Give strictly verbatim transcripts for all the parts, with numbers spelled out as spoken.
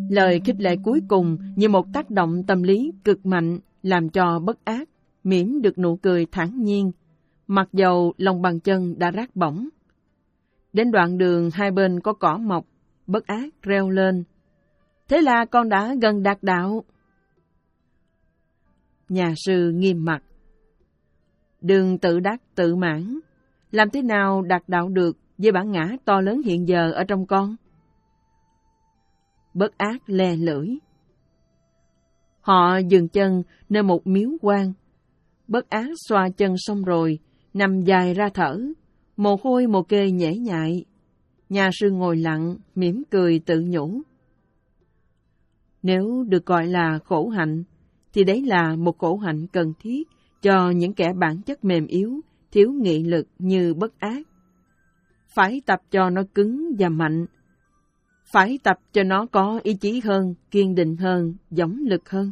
Lời khích lệ cuối cùng như một tác động tâm lý cực mạnh làm cho Bất Ác mỉm được nụ cười thản nhiên, mặc dầu lòng bàn chân đã rát bỏng. Đến đoạn đường hai bên có cỏ mọc, Bất Ác reo lên: "Thế là con đã gần đạt đạo." Nhà sư nghiêm mặt: "Đừng tự đắc tự mãn. Làm thế nào đạt đạo được với bản ngã to lớn hiện giờ ở trong con?" Bất Ác le lưỡi. Họ dừng chân nơi một miếu quan. Bất Ác xoa chân xong rồi, nằm dài ra thở, mồ hôi mồ kê nhễ nhại. Nhà sư ngồi lặng, mỉm cười tự nhủ: nếu được gọi là khổ hạnh, thì đấy là một khổ hạnh cần thiết cho những kẻ bản chất mềm yếu, thiếu nghị lực như Bất Ác. Phải tập cho nó cứng và mạnh. Phải tập cho nó có ý chí hơn, kiên định hơn, dũng lực hơn.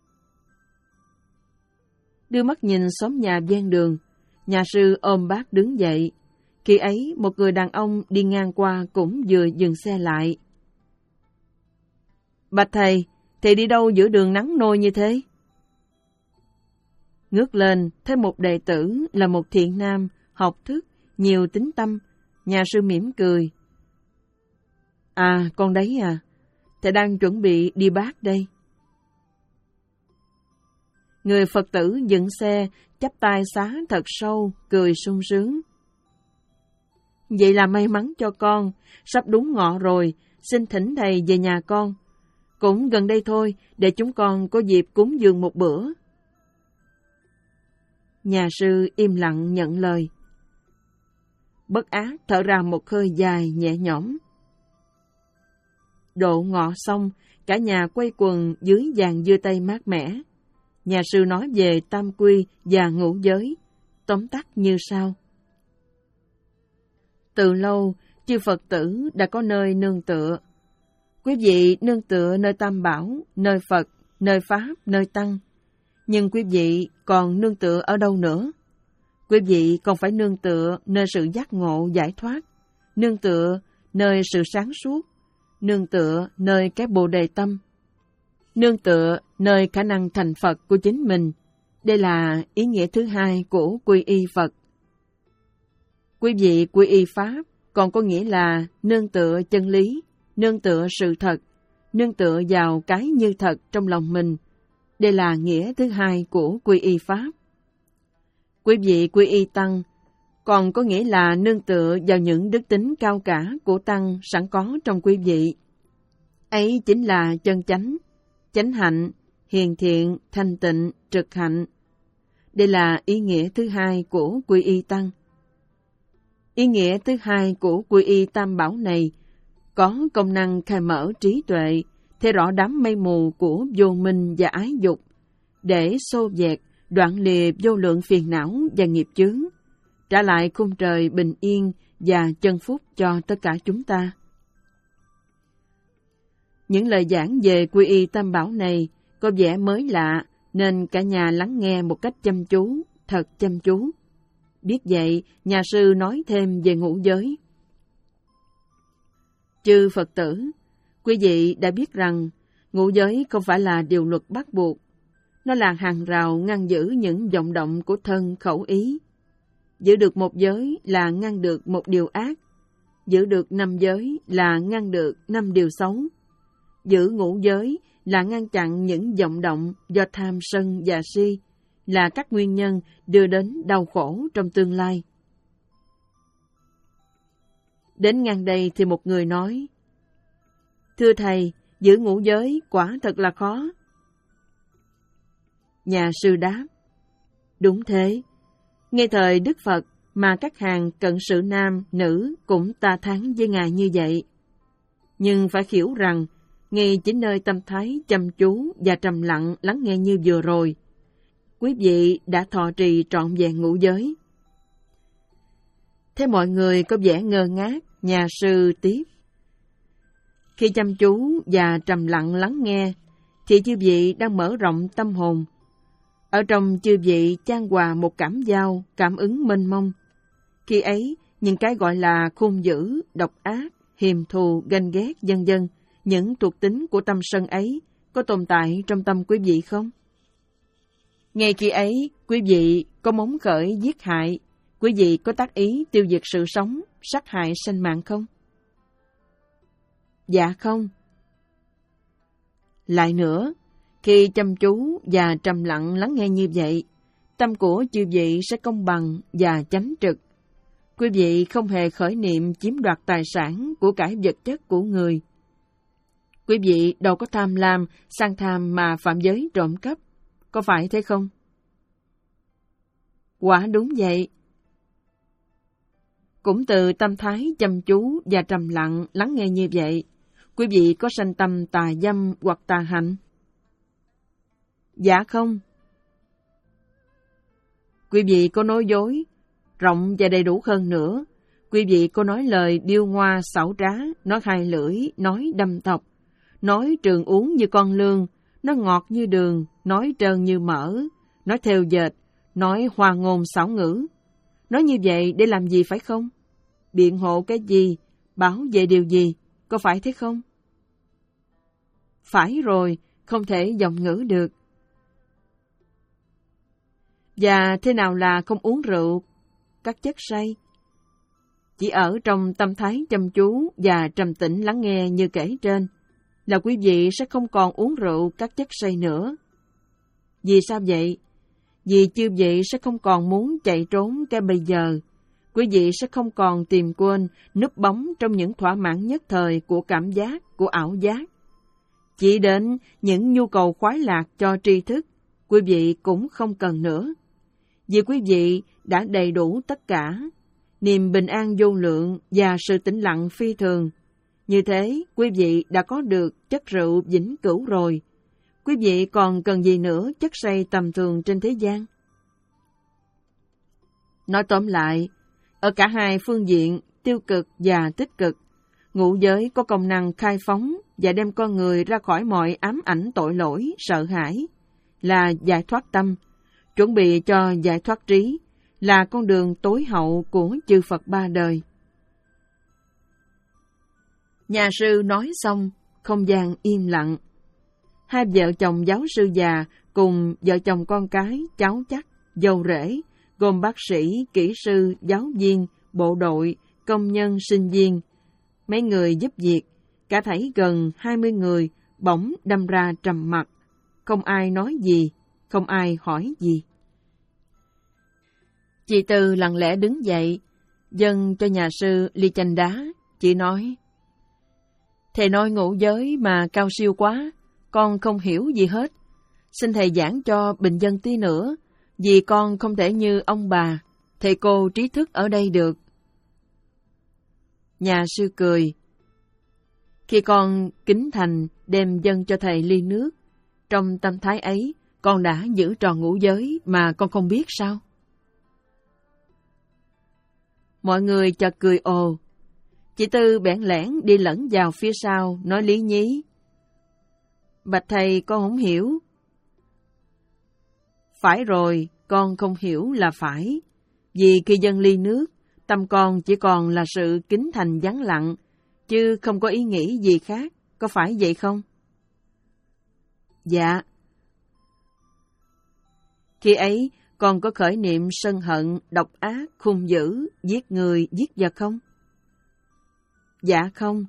Đưa mắt nhìn xóm nhà ven đường, nhà sư ôm bác đứng dậy. Khi ấy, một người đàn ông đi ngang qua cũng vừa dừng xe lại. "Bạch thầy, thầy đi đâu giữa đường nắng nôi như thế?" Ngước lên, thấy một đệ tử là một thiện nam, học thức, nhiều tín tâm. Nhà sư mỉm cười: "À, con đấy à, thầy đang chuẩn bị đi Bát đây." Người Phật tử dựng xe, chắp tay xá thật sâu, cười sung sướng: "Vậy là may mắn cho con, sắp đúng ngọ rồi, xin thỉnh thầy về nhà con. Cũng gần đây thôi, để chúng con có dịp cúng dường một bữa." Nhà sư im lặng nhận lời. Bất Ác thở ra một hơi dài nhẹ nhõm. Độ ngọ xong, cả nhà quay quần dưới giàn dưa tây mát mẻ. Nhà sư nói về tam quy và ngũ giới, tóm tắt như sau. Từ lâu, chư Phật tử đã có nơi nương tựa. Quý vị nương tựa nơi Tam Bảo, nơi Phật, nơi Pháp, nơi Tăng. Nhưng quý vị còn nương tựa ở đâu nữa? Quý vị còn phải nương tựa nơi sự giác ngộ giải thoát, nương tựa nơi sự sáng suốt, nương tựa nơi cái Bồ Đề tâm, nương tựa nơi khả năng thành Phật của chính mình. Đây là ý nghĩa thứ hai của quy y Phật. Quý vị quy y Pháp còn có nghĩa là nương tựa chân lý, nương tựa sự thật, nương tựa vào cái như thật trong lòng mình. Đây là nghĩa thứ hai của quy y Pháp. Quý vị quy y Tăng còn có nghĩa là nương tựa vào những đức tính cao cả của Tăng sẵn có trong quý vị. Ấy chính là chân chánh, chánh hạnh, hiền thiện, thanh tịnh, trực hạnh. Đây là ý nghĩa thứ hai của quy y Tăng. Ý nghĩa thứ hai của quy y Tam Bảo này có công năng khai mở trí tuệ, thấy rõ đám mây mù của vô minh và ái dục, để xô dẹt, đoạn lìa vô lượng phiền não và nghiệp chướng, trả lại khung trời bình yên và chân phúc cho tất cả chúng ta. Những lời giảng về quy y Tam Bảo này có vẻ mới lạ, nên cả nhà lắng nghe một cách chăm chú, thật chăm chú. Biết vậy, nhà sư nói thêm về ngũ giới. Chư Phật tử, quý vị đã biết rằng ngũ giới không phải là điều luật bắt buộc. Nó là hàng rào ngăn giữ những vọng động của thân khẩu ý. Giữ được một giới là ngăn được một điều ác. Giữ được năm giới là ngăn được năm điều xấu. Giữ ngũ giới là ngăn chặn những vọng động do tham sân và si, là các nguyên nhân đưa đến đau khổ trong tương lai. Đến ngang đây thì một người nói: "Thưa thầy, giữ ngũ giới quả thật là khó." Nhà sư đáp: "Đúng thế. Ngay thời Đức Phật mà các hàng cận sự nam, nữ cũng ta thắng với Ngài như vậy. Nhưng phải hiểu rằng, ngay chính nơi tâm thái chăm chú và trầm lặng lắng nghe như vừa rồi, quý vị đã thọ trì trọn vẹn ngũ giới." Thế mọi người có vẻ ngơ ngác, nhà sư tiếp: "Khi chăm chú và trầm lặng lắng nghe, thì chư vị đang mở rộng tâm hồn. Ở trong chư vị chan hòa một cảm giao, cảm ứng mênh mông. Khi ấy, những cái gọi là khôn dữ, độc ác, hiềm thù, ganh ghét, vân vân những thuộc tính của tâm sân ấy có tồn tại trong tâm quý vị không? Ngay khi ấy, quý vị có móng khởi giết hại, quý vị có tác ý tiêu diệt sự sống, sát hại sinh mạng không? Dạ không. Lại nữa, khi chăm chú và trầm lặng lắng nghe như vậy, tâm của chư vị sẽ công bằng và chánh trực. Quý vị không hề khởi niệm chiếm đoạt tài sản của cải vật chất của người. Quý vị đâu có tham lam, sang tham mà phạm giới trộm cắp, có phải thế không? Quả đúng vậy. Cũng từ tâm thái chăm chú và trầm lặng lắng nghe như vậy, quý vị có sanh tâm tà dâm hoặc tà hạnh? Dạ không. Quý vị có nói dối, rộng và đầy đủ hơn nữa. Quý vị có nói lời điêu ngoa xảo trá, nói hai lưỡi, nói đâm thọc, nói trường uống như con lương, nói ngọt như đường, nói trơn như mỡ, nói theo dệt, nói hoa ngôn xảo ngữ. Nói như vậy để làm gì phải không? Biện hộ cái gì? Bảo vệ điều gì? Có phải thế không? Phải rồi, không thể giọng ngữ được. Và thế nào là không uống rượu, các chất say? Chỉ ở trong tâm thái chăm chú và trầm tĩnh lắng nghe như kể trên, là quý vị sẽ không còn uống rượu các chất say nữa. Vì sao vậy? Vì chư vị sẽ không còn muốn chạy trốn cái bây giờ. Quý vị sẽ không còn tìm quên, núp bóng trong những thỏa mãn nhất thời của cảm giác, của ảo giác. Chỉ đến những nhu cầu khoái lạc cho tri thức, quý vị cũng không cần nữa. Vì quý vị đã đầy đủ tất cả, niềm bình an vô lượng và sự tĩnh lặng phi thường. Như thế, quý vị đã có được chất rượu vĩnh cửu rồi. Quý vị còn cần gì nữa chất say tầm thường trên thế gian? Nói tóm lại, ở cả hai phương diện, tiêu cực và tích cực, ngũ giới có công năng khai phóng và đem con người ra khỏi mọi ám ảnh tội lỗi, sợ hãi, là giải thoát tâm, chuẩn bị cho giải thoát trí, là con đường tối hậu của chư Phật ba đời. Nhà sư nói xong, không gian im lặng. Hai vợ chồng giáo sư già cùng vợ chồng con cái, cháu chắc, dâu rể, gồm bác sĩ, kỹ sư, giáo viên, bộ đội, công nhân, sinh viên, mấy người giúp việc, cả thảy gần hai mươi người bỗng đâm ra trầm mặc, không ai nói gì, không ai hỏi gì. Chị Tư lặng lẽ đứng dậy, dâng cho nhà sư ly chanh đá, chị nói: Thầy nói ngũ giới mà cao siêu quá, con không hiểu gì hết. Xin thầy giảng cho bình dân tí nữa, vì con không thể như ông bà, thầy cô trí thức ở đây được. Nhà sư cười: Khi con kính thành đem dâng cho thầy ly nước, trong tâm thái ấy, con đã giữ tròn ngũ giới mà con không biết sao? Mọi người chợt cười ồ. Chị Tư bẽn lẽn đi lẫn vào phía sau, nói lý nhí: Bạch thầy, con không hiểu. Phải rồi, con không hiểu là phải. Vì khi dâng ly nước, tâm con chỉ còn là sự kính thành vắng lặng, chứ không có ý nghĩ gì khác, có phải vậy không? Dạ. Khi ấy, con có khởi niệm sân hận, độc ác, hung dữ, giết người, giết vật không? Dạ không.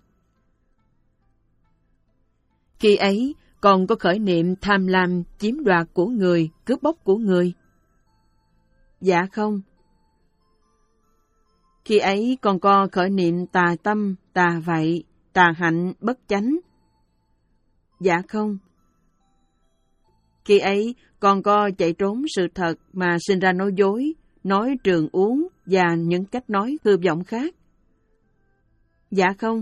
Khi ấy, con có khởi niệm tham lam, chiếm đoạt của người, cướp bóc của người? Dạ không. Khi ấy, con có khởi niệm tà tâm, tà vậy, tà hạnh, bất chánh? Dạ không. Khi ấy, con có chạy trốn sự thật mà sinh ra nói dối, nói trường uống và những cách nói hư vọng khác? Dạ không.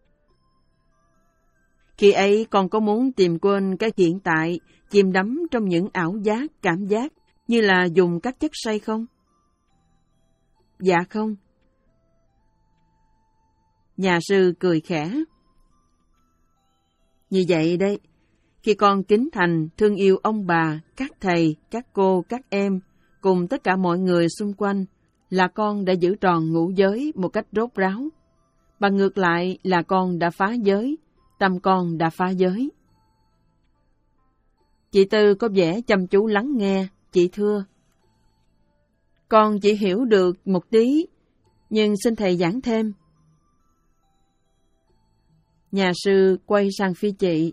Khi ấy, con có muốn tìm quên cái hiện tại, chìm đắm trong những ảo giác, cảm giác, như là dùng các chất say không? Dạ không. Nhà sư cười khẽ: Như vậy đấy, khi con kính thành, thương yêu ông bà, các thầy, các cô, các em, cùng tất cả mọi người xung quanh, là con đã giữ tròn ngũ giới một cách rốt ráo. Bằng ngược lại là con đã phá giới, tâm con đã phá giới. Chị Tư có vẻ chăm chú lắng nghe, chị thưa. Con chỉ hiểu được một tí, nhưng xin thầy giảng thêm. Nhà sư quay sang phía chị.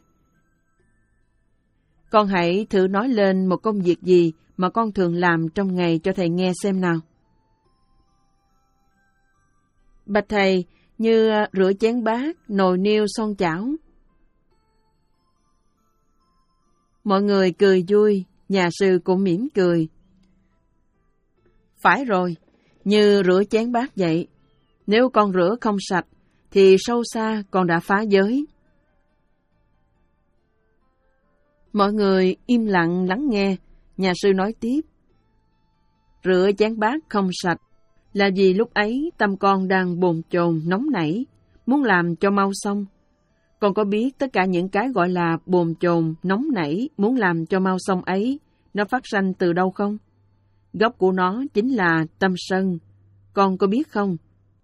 Con hãy thử nói lên một công việc gì mà con thường làm trong ngày cho thầy nghe xem nào. Bạch thầy, như rửa chén bát, nồi niêu son chảo. Mọi người cười vui, nhà sư cũng mỉm cười. Phải rồi, như rửa chén bát vậy. Nếu con rửa không sạch, thì sâu xa con đã phá giới. Mọi người im lặng lắng nghe, nhà sư nói tiếp. Rửa chén bát không sạch là vì lúc ấy tâm con đang bồn chồn nóng nảy, muốn làm cho mau xong. Con có biết tất cả những cái gọi là bồn chồn nóng nảy muốn làm cho mau xong ấy, nó phát sanh từ đâu không? Gốc của nó chính là tâm sân. Con có biết không?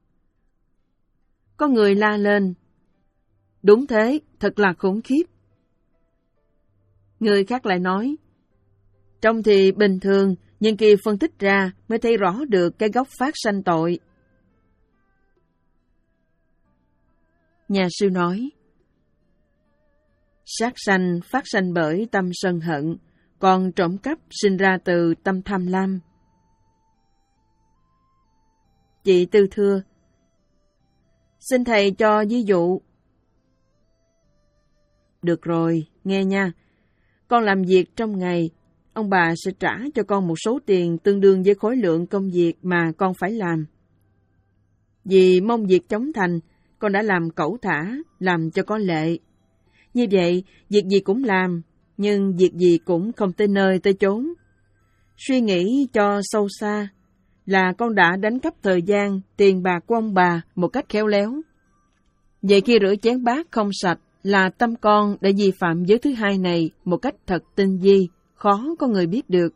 Có người la lên. Đúng thế, thật là khủng khiếp. Người khác lại nói. Trông thì bình thường, nhưng khi phân tích ra mới thấy rõ được cái gốc phát sanh tội. Nhà sư nói. Sát sanh phát sanh bởi tâm sân hận, còn trộm cắp sinh ra từ tâm tham lam. Chị Tư thưa. Xin thầy cho ví dụ. Được rồi, nghe nha. Con làm việc trong ngày, ông bà sẽ trả cho con một số tiền tương đương với khối lượng công việc mà con phải làm. Vì mong việc chóng thành, con đã làm cẩu thả, làm cho có lệ. Như vậy, việc gì cũng làm, nhưng việc gì cũng không tới nơi tới chốn. Suy nghĩ cho sâu xa là con đã đánh cắp thời gian, tiền bạc của ông bà một cách khéo léo. Vậy khi rửa chén bát không sạch là tâm con đã vi phạm giới thứ hai này một cách thật tinh vi, khó có người biết được.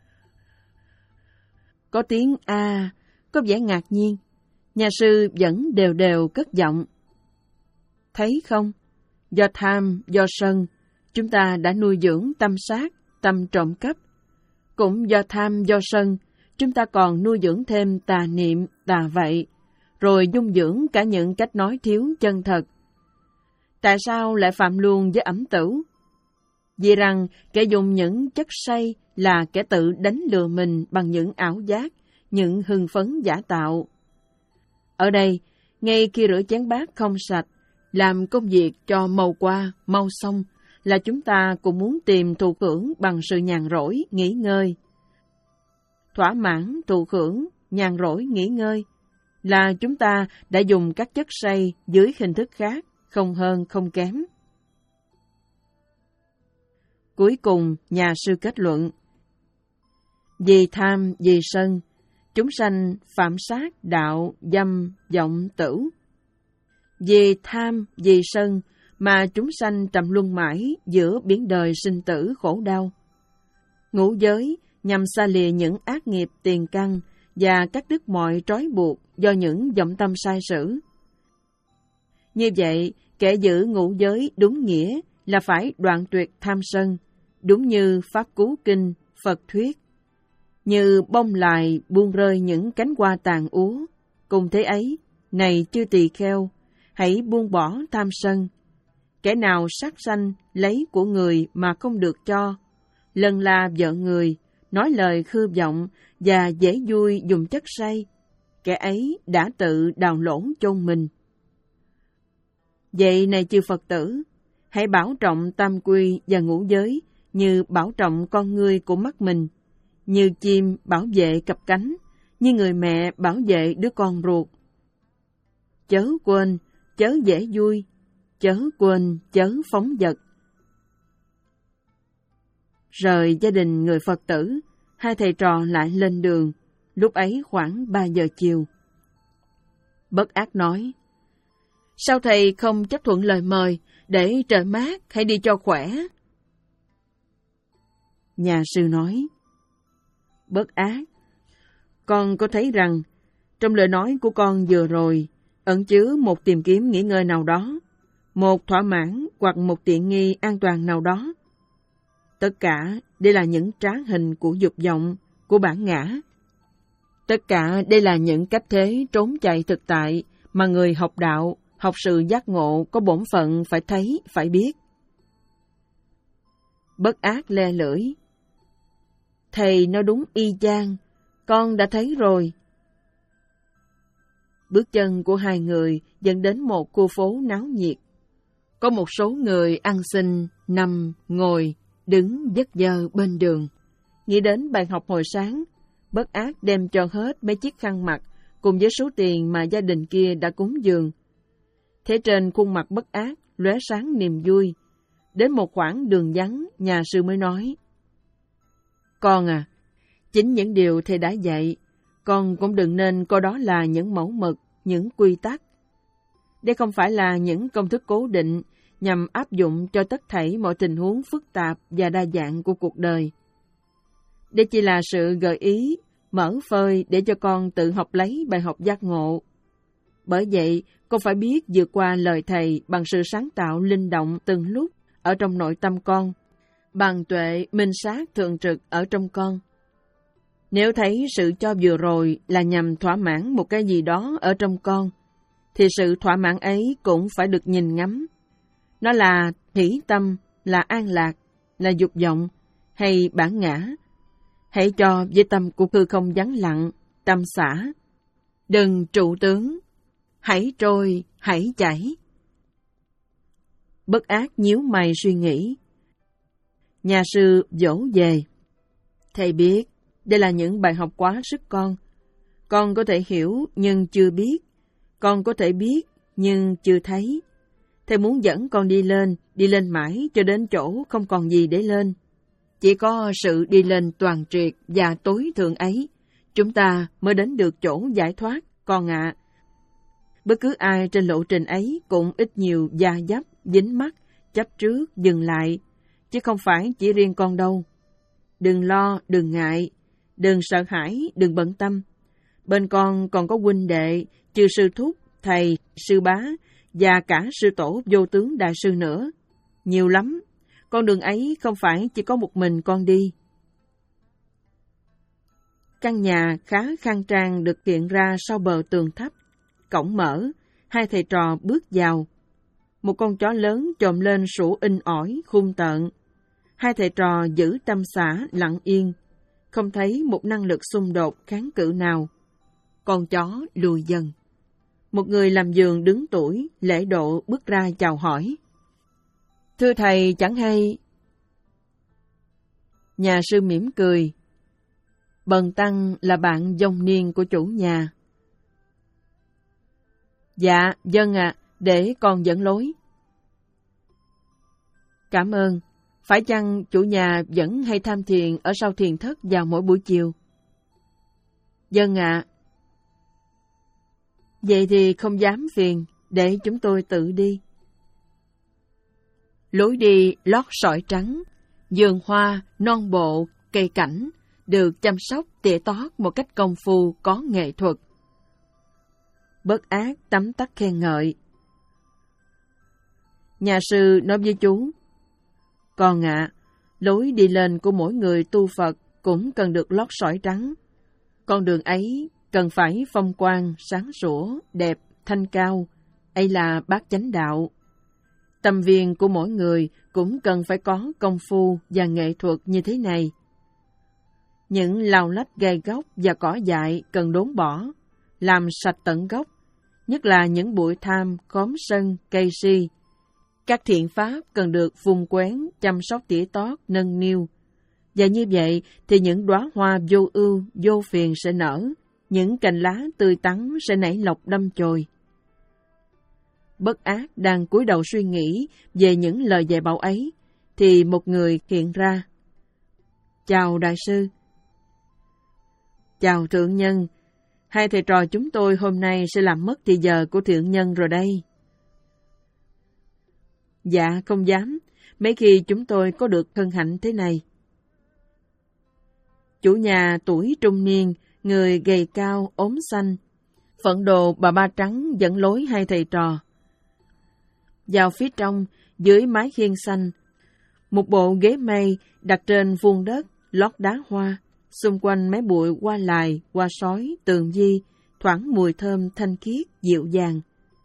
Có tiếng A, có vẻ ngạc nhiên. Nhà sư vẫn đều đều cất giọng. Thấy không? Do tham, do sân, chúng ta đã nuôi dưỡng tâm sát, tâm trộm cắp. Cũng do tham, do sân, chúng ta còn nuôi dưỡng thêm tà niệm, tà vậy, rồi dung dưỡng cả những cách nói thiếu chân thật. Tại sao lại phạm luôn với ẩm tửu? Vì rằng kẻ dùng những chất say là kẻ tự đánh lừa mình bằng những ảo giác, những hưng phấn giả tạo. Ở đây, ngay khi rửa chén bát không sạch, làm công việc cho mau qua, mau xong, là chúng ta cũng muốn tìm thụ hưởng bằng sự nhàn rỗi, nghỉ ngơi. Thỏa mãn, thụ hưởng, nhàn rỗi, nghỉ ngơi, là chúng ta đã dùng các chất say dưới hình thức khác, không hơn không kém. Cuối cùng, nhà sư kết luận. Vì tham, vì sân, chúng sanh phạm sát, đạo, dâm, vọng, tửu. Vì tham, vì sân, mà chúng sanh trầm luân mãi giữa biển đời sinh tử khổ đau. Ngũ giới nhằm xa lìa những ác nghiệp tiền căn và cắt đứt mọi trói buộc do những vọng tâm sai sử. Như vậy, kẻ giữ ngũ giới đúng nghĩa là phải đoạn tuyệt tham sân, đúng như Pháp Cú Kinh, Phật thuyết. Như bông lại buông rơi những cánh hoa tàn úa, cùng thế ấy, này chư tỳ kheo, hãy buông bỏ tham sân. Kẻ nào sát sanh lấy của người mà không được cho, lần là vợ người, nói lời khư vọng và dễ vui dùng chất say, kẻ ấy đã tự đào lỗ chôn mình. Vậy này chư Phật tử, hãy bảo trọng tam quy và ngũ giới như bảo trọng con ngươi của mắt mình, như chim bảo vệ cặp cánh, như người mẹ bảo vệ đứa con ruột. Chớ quên, chớ dễ vui, chớ quên, chớ phóng dật. Rời gia đình người Phật tử, hai thầy trò lại lên đường, lúc ấy khoảng ba giờ chiều. Bất Ác nói, sao thầy không chấp thuận lời mời, để trời mát, hãy đi cho khỏe? Nhà sư nói, Bất Ác, con có thấy rằng, trong lời nói của con vừa rồi, ẩn chứa một tìm kiếm nghỉ ngơi nào đó. một thỏa mãn hoặc một tiện nghi an toàn nào đó. Tất cả đây là những trá hình của dục vọng, của bản ngã. Tất cả đây là những cách thế trốn chạy thực tại mà người học đạo, học sự giác ngộ có bổn phận phải thấy, phải biết. Bất ác le lưỡi. Thầy nói đúng y chang, con đã thấy rồi. Bước chân của hai người dẫn đến một khu phố náo nhiệt. Có một số người ăn xin, nằm, ngồi, đứng giấc giơ bên đường. Nghĩ đến bàn học hồi sáng, Bất Ác đem cho hết mấy chiếc khăn mặt cùng với số tiền mà gia đình kia đã cúng dường. Thế trên khuôn mặt Bất Ác lóe sáng niềm vui. Đến một khoảng đường vắng, nhà sư mới nói: Con à, chính những điều thầy đã dạy, con cũng đừng nên coi đó là những mẫu mực, những quy tắc. Đây không phải là những công thức cố định nhằm áp dụng cho tất thảy mọi tình huống phức tạp và đa dạng của cuộc đời. Đây chỉ là sự gợi ý, mở phơi để cho con tự học lấy bài học giác ngộ. Bởi vậy, con phải biết vượt qua lời thầy bằng sự sáng tạo linh động từng lúc ở trong nội tâm con, bằng tuệ minh sát thường trực ở trong con. Nếu thấy sự cho vừa rồi là nhằm thỏa mãn một cái gì đó ở trong con, thì sự thỏa mãn ấy cũng phải được nhìn ngắm. Nó là thủy tâm, là an lạc, là dục vọng, hay bản ngã. Hãy cho với tâm của hư không vắng lặng, tâm xả. Đừng trụ tướng, hãy trôi, hãy chảy. Bất Ác nhíu mày suy nghĩ. Nhà sư dỗ về. Thầy biết, đây là những bài học quá sức con. Con có thể hiểu nhưng chưa biết. Con có thể biết nhưng chưa thấy. Thầy muốn dẫn con đi lên, đi lên mãi cho đến chỗ không còn gì để lên. Chỉ có sự đi lên toàn triệt và tối thượng ấy, chúng ta mới đến được chỗ giải thoát, con ạ. À. Bất cứ ai trên lộ trình ấy cũng ít nhiều da dấp, dính mắc, chấp trước, dừng lại, chứ không phải chỉ riêng con đâu. Đừng lo, đừng ngại, đừng sợ hãi, đừng bận tâm. Bên con còn có huynh đệ, chư sư thúc, thầy, sư bá và cả sư tổ vô tướng đại sư nữa. Nhiều lắm, con đường ấy không phải chỉ có một mình con đi. Căn nhà khá khang trang được hiện ra sau bờ tường thấp. Cổng mở, hai thầy trò bước vào. Một con chó lớn chồm lên sủa inh ỏi, hung tợn. Hai thầy trò giữ tâm xã lặng yên, không thấy một năng lực xung đột kháng cự nào. Con chó lùi dần. Một người làm vườn đứng tuổi, lễ độ bước ra chào hỏi. Thưa thầy chẳng hay. Nhà sư mỉm cười. Bần tăng là bạn dông niên của chủ nhà. Dạ, vâng ạ, à, để con dẫn lối. Cảm ơn. Phải chăng chủ nhà vẫn hay tham thiền ở sau thiền thất vào mỗi buổi chiều? Vâng ạ. À. Vậy thì không dám phiền, để chúng tôi tự đi. Lối đi lót sỏi trắng, vườn hoa, non bộ, cây cảnh, được chăm sóc tỉa tót một cách công phu có nghệ thuật. Bất Ác tấm tắc khen ngợi. Nhà sư nói với chú, con ạ, à, lối đi lên của mỗi người tu Phật cũng cần được lót sỏi trắng. Con đường ấy cần phải phong quang, sáng sủa, đẹp, thanh cao, ấy là bát chánh đạo. Tâm viên của mỗi người cũng cần phải có công phu và nghệ thuật như thế này. Những lau lách gai góc và cỏ dại cần đốn bỏ, làm sạch tận gốc, nhất là những bụi tham, khóm sân, cây si. Các thiện pháp cần được vun quén, chăm sóc tỉa tót, nâng niu. Và như vậy thì những đóa hoa vô ưu, vô phiền sẽ nở, những cành lá tươi tắn sẽ nảy lộc đâm chồi. Bất Ác đang cúi đầu suy nghĩ về những lời dạy bảo ấy, thì một người hiện ra. Chào đại sư. Chào thượng nhân. Hai thầy trò chúng tôi hôm nay sẽ làm mất thì giờ của thượng nhân rồi đây. Dạ không dám, mấy khi chúng tôi có được hân hạnh thế này. Chủ nhà tuổi trung niên, người gầy cao, ốm xanh, phận đồ bà ba trắng dẫn lối hai thầy trò. Vào phía trong, dưới mái hiên xanh, một bộ ghế mây đặt trên vuông đất, lót đá hoa, xung quanh mấy bụi hoa lài, hoa sói, tường di, thoảng mùi thơm thanh khiết, dịu dàng.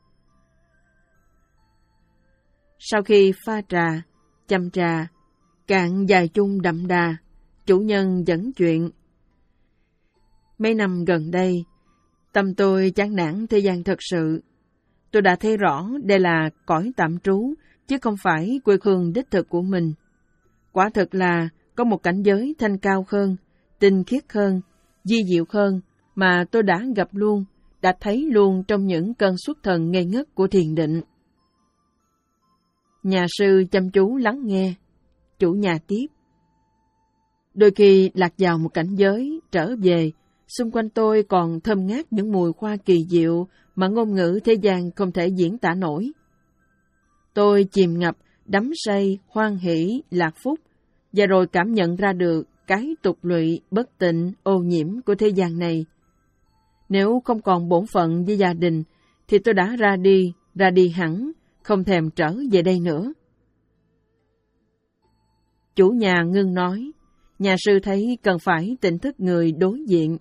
Sau khi pha trà, chăm trà, cạn vài chung đậm đà, chủ nhân dẫn chuyện. Mấy năm gần đây, tâm tôi chán nản thế gian thật sự. Tôi đã thấy rõ đây là cõi tạm trú, chứ không phải quê hương đích thực của mình. Quả thực là có một cảnh giới thanh cao hơn, tinh khiết hơn, di diệu hơn mà tôi đã gặp luôn, đã thấy luôn trong những cơn xuất thần ngây ngất của thiền định. Nhà sư chăm chú lắng nghe, chủ nhà tiếp. Đôi khi lạc vào một cảnh giới, trở về, xung quanh tôi còn thơm ngát những mùi hoa kỳ diệu mà ngôn ngữ thế gian không thể diễn tả nổi. Tôi chìm ngập, đắm say, hoan hỷ, lạc phúc, và rồi cảm nhận ra được cái tục lụy, bất tịnh, ô nhiễm của thế gian này. Nếu không còn bổn phận với gia đình, thì tôi đã ra đi, ra đi hẳn, không thèm trở về đây nữa. Chủ nhà ngưng nói, nhà sư thấy cần phải tỉnh thức người đối diện.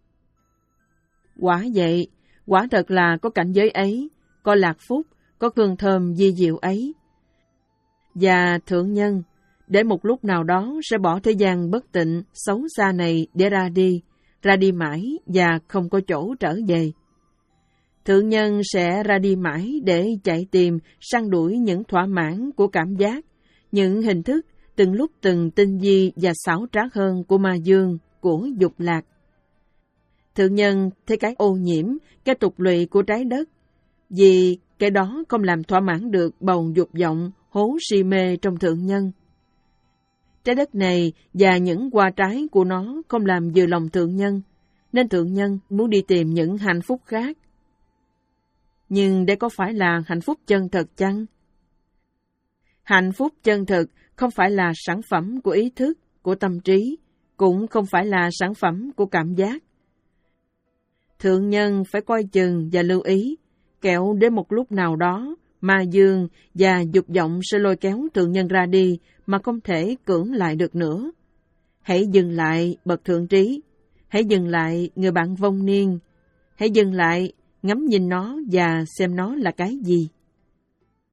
Quả vậy, quả thật là có cảnh giới ấy, có lạc phúc, có hương thơm di diệu ấy. Và thượng nhân, để một lúc nào đó sẽ bỏ thế gian bất tịnh, xấu xa này để ra đi, ra đi mãi và không có chỗ trở về. Thượng nhân sẽ ra đi mãi để chạy tìm, săn đuổi những thỏa mãn của cảm giác, những hình thức từng lúc từng tinh vi và xảo trá hơn của ma dương, của dục lạc. Thượng nhân thấy cái ô nhiễm, cái tục lụy của trái đất, vì cái đó không làm thỏa mãn được bầu dục vọng, hố si mê trong thượng nhân. Trái đất này và những hoa trái của nó không làm vừa lòng thượng nhân, nên thượng nhân muốn đi tìm những hạnh phúc khác. Nhưng đây có phải là hạnh phúc chân thật chăng? Hạnh phúc chân thực không phải là sản phẩm của ý thức, của tâm trí, cũng không phải là sản phẩm của cảm giác. Thượng nhân phải coi chừng và lưu ý, kẻo đến một lúc nào đó, ma dương và dục vọng sẽ lôi kéo thượng nhân ra đi mà không thể cưỡng lại được nữa. Hãy dừng lại, bậc thượng trí. Hãy dừng lại, người bạn vong niên. Hãy dừng lại, ngắm nhìn nó và xem nó là cái gì.